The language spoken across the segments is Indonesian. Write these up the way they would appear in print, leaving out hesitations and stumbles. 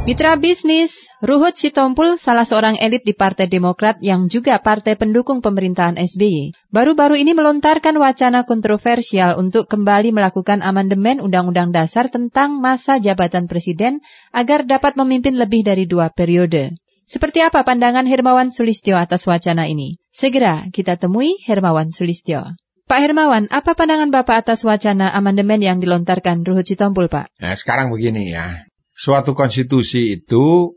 Mitra bisnis, Ruhut Sitompul salah seorang elit di Partai Demokrat yang juga partai pendukung pemerintahan SBY. Baru-baru ini melontarkan wacana kontroversial untuk kembali melakukan amandemen Undang-Undang Dasar tentang masa jabatan presiden agar dapat memimpin lebih dari 2 periode. Seperti apa pandangan Hermawan Sulistyo atas wacana ini? Segera kita temui Hermawan Sulistyo. Pak Hermawan, apa pandangan Bapak atas wacana amandemen yang dilontarkan Ruhut Sitompul, Pak? Nah, sekarang begini ya. Suatu konstitusi itu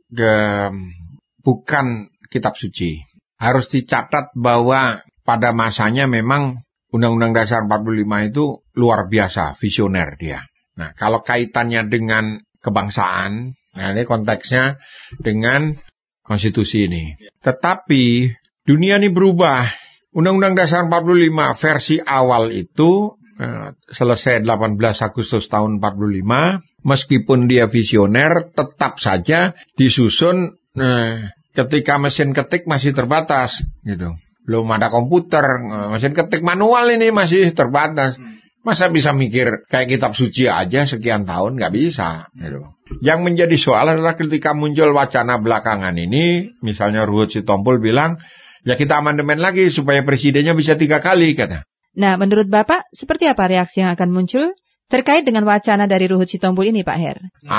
bukan kitab suci. Harus dicatat bahwa pada masanya memang Undang-Undang Dasar 45 itu luar biasa, visioner dia. Nah, kalau kaitannya dengan kebangsaan, nah ini konteksnya dengan konstitusi ini. Tetapi dunia ini berubah. Undang-Undang Dasar 45 versi awal itu selesai 18 Agustus tahun 45, meskipun dia visioner, tetap saja disusun ketika mesin ketik masih terbatas, gitu. Belum ada komputer, mesin ketik manual ini masih terbatas. Masa bisa mikir kayak kitab suci aja sekian tahun, nggak bisa, gitu. Yang menjadi soal adalah ketika muncul wacana belakangan ini, misalnya Ruhut Sitompul bilang, ya kita amandemen lagi supaya presidennya bisa 3 kali, kata. Nah, menurut Bapak, seperti apa reaksi yang akan muncul terkait dengan wacana dari Ruhut Sitompul ini, Pak Her?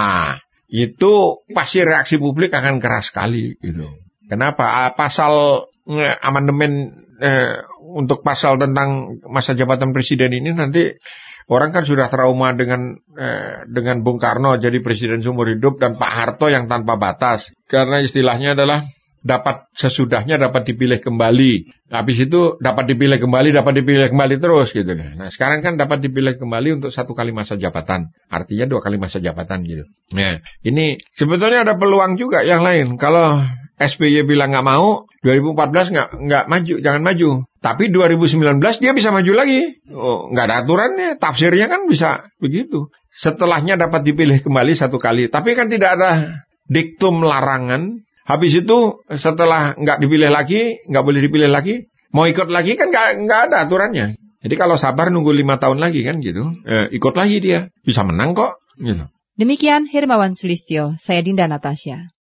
Itu pasti reaksi publik akan keras sekali, gitu. Kenapa? Pasal amandemen untuk pasal tentang masa jabatan presiden ini nanti orang kan sudah trauma dengan Bung Karno jadi presiden seumur hidup dan Pak Harto yang tanpa batas. Karena istilahnya adalah sesudahnya dapat dipilih kembali. Habis itu dapat dipilih kembali terus gitu. Nah sekarang kan dapat dipilih kembali untuk 1 kali masa jabatan. Artinya 2 kali masa jabatan gitu. Nah ini sebetulnya ada peluang juga yang lain. Kalau SBY bilang nggak mau, 2014 nggak maju, jangan maju. Tapi 2019 dia bisa maju lagi. Nggak ada aturannya, tafsirnya kan bisa begitu. Setelahnya dapat dipilih kembali 1 kali. Tapi kan tidak ada diktum larangan. Habis itu setelah nggak dipilih lagi, nggak boleh dipilih lagi, mau ikut lagi kan nggak ada aturannya. Jadi kalau sabar nunggu 5 tahun lagi kan gitu, ikut lagi dia, bisa menang kok. Gitu. Demikian Hermawan Sulistyo, saya Dinda Natasha.